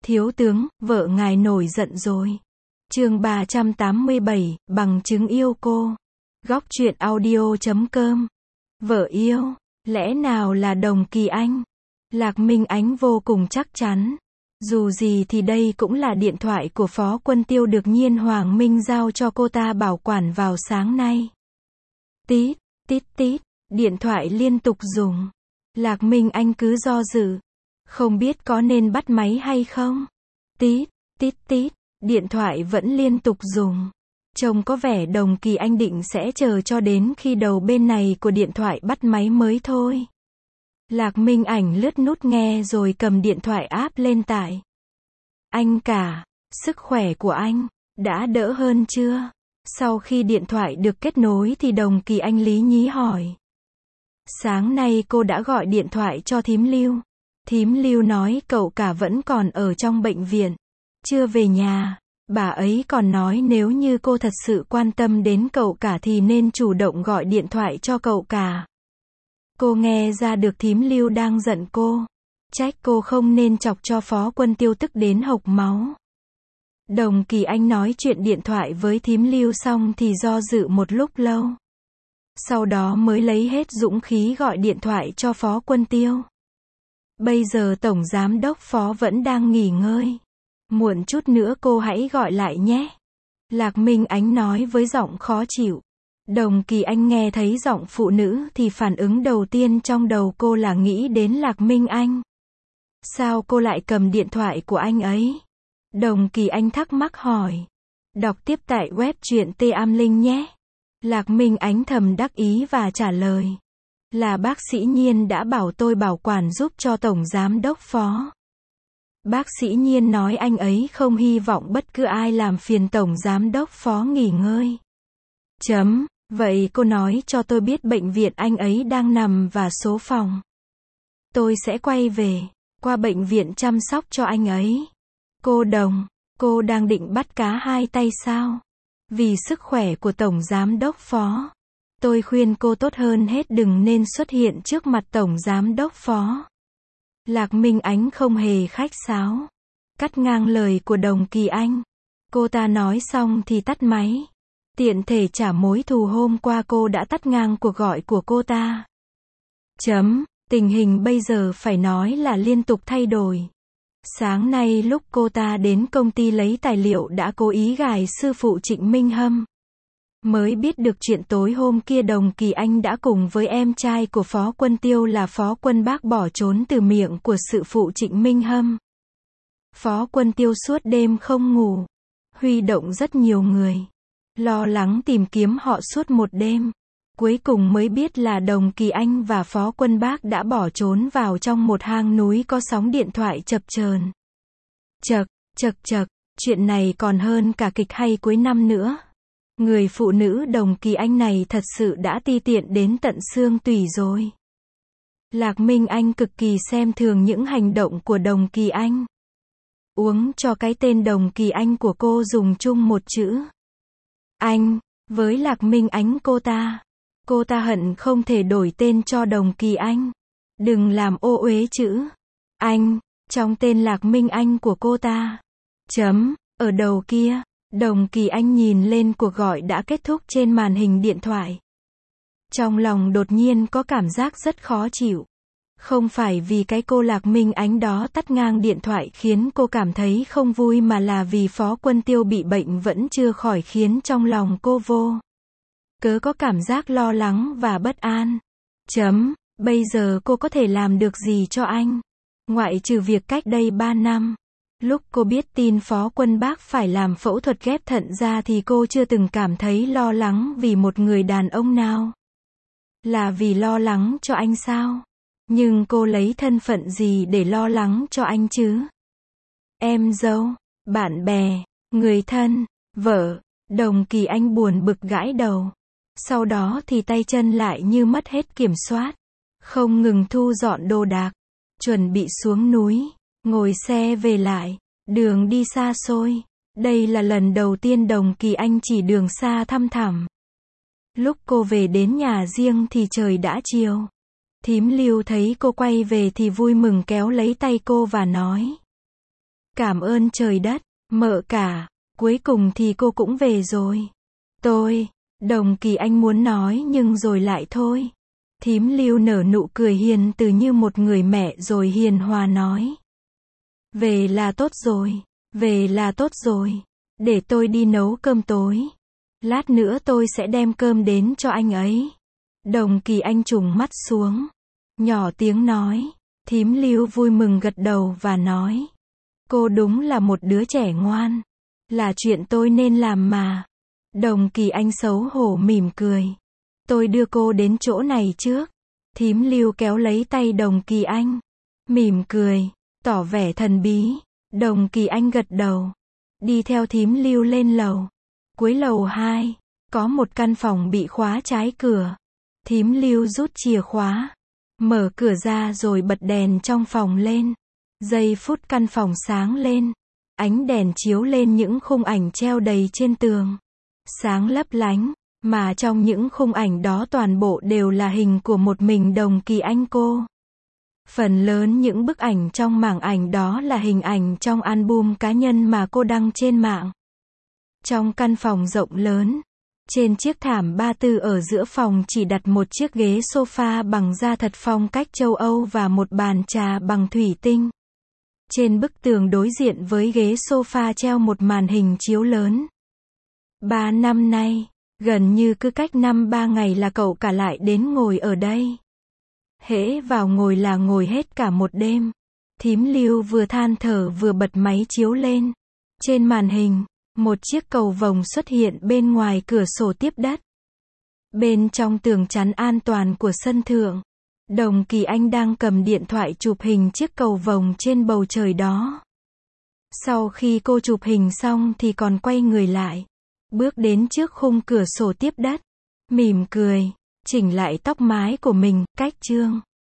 Thiếu tướng, vợ ngài nổi giận rồi. Chương 387, bằng chứng yêu cô. Góc truyện audio.com. Vợ yêu, lẽ nào là Đồng Kỳ Anh? Lạc Minh Ánh vô cùng chắc chắn. Dù gì thì đây cũng là điện thoại của Phó Quân Tiêu được Nhiên Hoàng Minh giao cho cô ta bảo quản vào sáng nay. Tít, tít tít, điện thoại liên tục rung. Lạc Minh Anh cứ do dự. Không biết có nên bắt máy hay không? Tít, tít tít, điện thoại vẫn liên tục rung. Trông có vẻ Đồng Kỳ Anh định sẽ chờ cho đến khi đầu bên này của điện thoại bắt máy mới thôi. Lạc Minh Ảnh lướt nút nghe rồi cầm điện thoại áp lên tải. Anh cả, sức khỏe của anh đã đỡ hơn chưa? Sau khi điện thoại được kết nối thì Đồng Kỳ Anh lý nhí hỏi. Sáng nay cô đã gọi điện thoại cho thím Lưu. Thím Lưu nói cậu cả vẫn còn ở trong bệnh viện, chưa về nhà. Bà ấy còn nói nếu như cô thật sự quan tâm đến cậu cả thì nên chủ động gọi điện thoại cho cậu cả. Cô nghe ra được thím Lưu đang giận cô. Trách cô không nên chọc cho Phó Quân Tiêu tức đến hộc máu. Đồng Kỳ Anh nói chuyện điện thoại với thím Lưu xong thì do dự một lúc lâu. Sau đó mới lấy hết dũng khí gọi điện thoại cho Phó Quân Tiêu. Bây giờ Tổng Giám đốc Phó vẫn đang nghỉ ngơi. Muộn chút nữa cô hãy gọi lại nhé. Lạc Minh Ánh nói với giọng khó chịu. Đồng Kỳ Anh nghe thấy giọng phụ nữ thì phản ứng đầu tiên trong đầu cô là nghĩ đến Lạc Minh Anh. Sao cô lại cầm điện thoại của anh ấy? Đồng Kỳ Anh thắc mắc hỏi. Đọc tiếp tại web truyện T-Am-Linh nhé. Lạc Minh Ánh thầm đắc ý và trả lời. Là bác sĩ Nhiên đã bảo tôi bảo quản giúp cho Tổng Giám đốc Phó. Bác sĩ Nhiên nói anh ấy không hy vọng bất cứ ai làm phiền Tổng Giám đốc Phó nghỉ ngơi. Vậy cô nói cho tôi biết bệnh viện anh ấy đang nằm và số phòng. Tôi sẽ quay về, qua bệnh viện chăm sóc cho anh ấy. Cô Đồng, cô đang định bắt cá hai tay sao? Vì sức khỏe của Tổng Giám đốc Phó, tôi khuyên cô tốt hơn hết đừng nên xuất hiện trước mặt Tổng Giám đốc Phó. Lạc Minh Ánh không hề khách sáo, cắt ngang lời của Đồng Kỳ Anh. Cô ta nói xong thì tắt máy. Tiện thể trả mối thù hôm qua cô đã tắt ngang cuộc gọi của cô ta. Tình hình bây giờ phải nói là liên tục thay đổi. Sáng nay lúc cô ta đến công ty lấy tài liệu đã cố ý gài sư phụ Trịnh Minh Hâm. Mới biết được chuyện tối hôm kia Đồng Kỳ Anh đã cùng với em trai của Phó Quân Tiêu là Phó Quân Bác bỏ trốn từ miệng của sư phụ Trịnh Minh Hâm. Phó Quân Tiêu suốt đêm không ngủ, huy động rất nhiều người, lo lắng tìm kiếm họ suốt một đêm. Cuối cùng mới biết là Đồng Kỳ Anh và Phó Quân Bác đã bỏ trốn vào trong một hang núi có sóng điện thoại chập chờn. Chật, chuyện này còn hơn cả kịch hay cuối năm nữa. Người phụ nữ Đồng Kỳ Anh này thật sự đã ti tiện đến tận xương tủy rồi. Lạc Minh Anh cực kỳ xem thường những hành động của Đồng Kỳ Anh. Uống cho cái tên Đồng Kỳ Anh của cô dùng chung một chữ Anh, với Lạc Minh Ánh cô ta hận không thể đổi tên cho Đồng Kỳ Anh. Đừng làm ô uế chữ Anh trong tên Lạc Minh Anh của cô ta. Ở đầu kia, Đồng Kỳ Anh nhìn lên cuộc gọi đã kết thúc trên màn hình điện thoại. Trong lòng đột nhiên có cảm giác rất khó chịu. Không phải vì cái cô Lạc Minh Ánh đó tắt ngang điện thoại khiến cô cảm thấy không vui mà là vì Phó Quân Tiêu bị bệnh vẫn chưa khỏi khiến trong lòng cô vô cớ có cảm giác lo lắng và bất an. Bây giờ cô có thể làm được gì cho anh? Ngoại trừ việc cách đây 3 năm. Lúc cô biết tin Phó Quân Bác phải làm phẫu thuật ghép thận ra thì cô chưa từng cảm thấy lo lắng vì một người đàn ông nào. Là vì lo lắng cho anh sao? Nhưng cô lấy thân phận gì để lo lắng cho anh chứ? Em dâu, bạn bè, người thân, vợ. Đồng Kỳ Anh buồn bực gãi đầu. Sau đó thì tay chân lại như mất hết kiểm soát. Không ngừng thu dọn đồ đạc, chuẩn bị xuống núi, ngồi xe về lại. Đường đi xa xôi. Đây là lần đầu tiên Đồng Kỳ Anh chỉ đường xa thăm thẳm. Lúc cô về đến nhà riêng thì trời đã chiều. Thím Lưu thấy cô quay về thì vui mừng kéo lấy tay cô và nói. Cảm ơn trời đất, mợ cả, cuối cùng thì cô cũng về rồi. Đồng Kỳ Anh muốn nói nhưng rồi lại thôi. Thím Lưu nở nụ cười hiền từ như một người mẹ rồi hiền hòa nói. Về là tốt rồi, về là tốt rồi. Để tôi đi nấu cơm tối. Lát nữa tôi sẽ đem cơm đến cho anh ấy. Đồng Kỳ Anh trùng mắt xuống. Nhỏ tiếng nói. Thím Lưu vui mừng gật đầu và nói. Cô đúng là một đứa trẻ ngoan. Là chuyện tôi nên làm mà. Đồng Kỳ Anh xấu hổ mỉm cười. Tôi đưa cô đến chỗ này trước. Thím Lưu kéo lấy tay Đồng Kỳ Anh. Mỉm cười, tỏ vẻ thần bí. Đồng Kỳ Anh gật đầu. Đi theo thím Lưu lên lầu. Cuối lầu 2, có một căn phòng bị khóa trái cửa. Thím Lưu rút chìa khóa. Mở cửa ra rồi bật đèn trong phòng lên. Giây phút căn phòng sáng lên. Ánh đèn chiếu lên những khung ảnh treo đầy trên tường. Sáng lấp lánh, mà trong những khung ảnh đó toàn bộ đều là hình của một mình Đồng Kỳ Anh cô. Phần lớn những bức ảnh trong mảng ảnh đó là hình ảnh trong album cá nhân mà cô đăng trên mạng. Trong căn phòng rộng lớn, trên chiếc thảm ba tư ở giữa phòng chỉ đặt một chiếc ghế sofa bằng da thật phong cách châu Âu và một bàn trà bằng thủy tinh. Trên bức tường đối diện với ghế sofa treo một màn hình chiếu lớn. 3 năm nay, gần như cứ cách 5-3 ngày là cậu cả lại đến ngồi ở đây. Hễ vào ngồi là ngồi hết cả một đêm. Thím Lưu vừa than thở vừa bật máy chiếu lên. Trên màn hình, một chiếc cầu vồng xuất hiện bên ngoài cửa sổ tiếp đất. Bên trong tường chắn an toàn của sân thượng, Đồng Kỳ Anh đang cầm điện thoại chụp hình chiếc cầu vồng trên bầu trời đó. Sau khi cô chụp hình xong thì còn quay người lại, bước đến trước khung cửa sổ tiếp đất, mỉm cười, chỉnh lại tóc mái của mình, cách chương.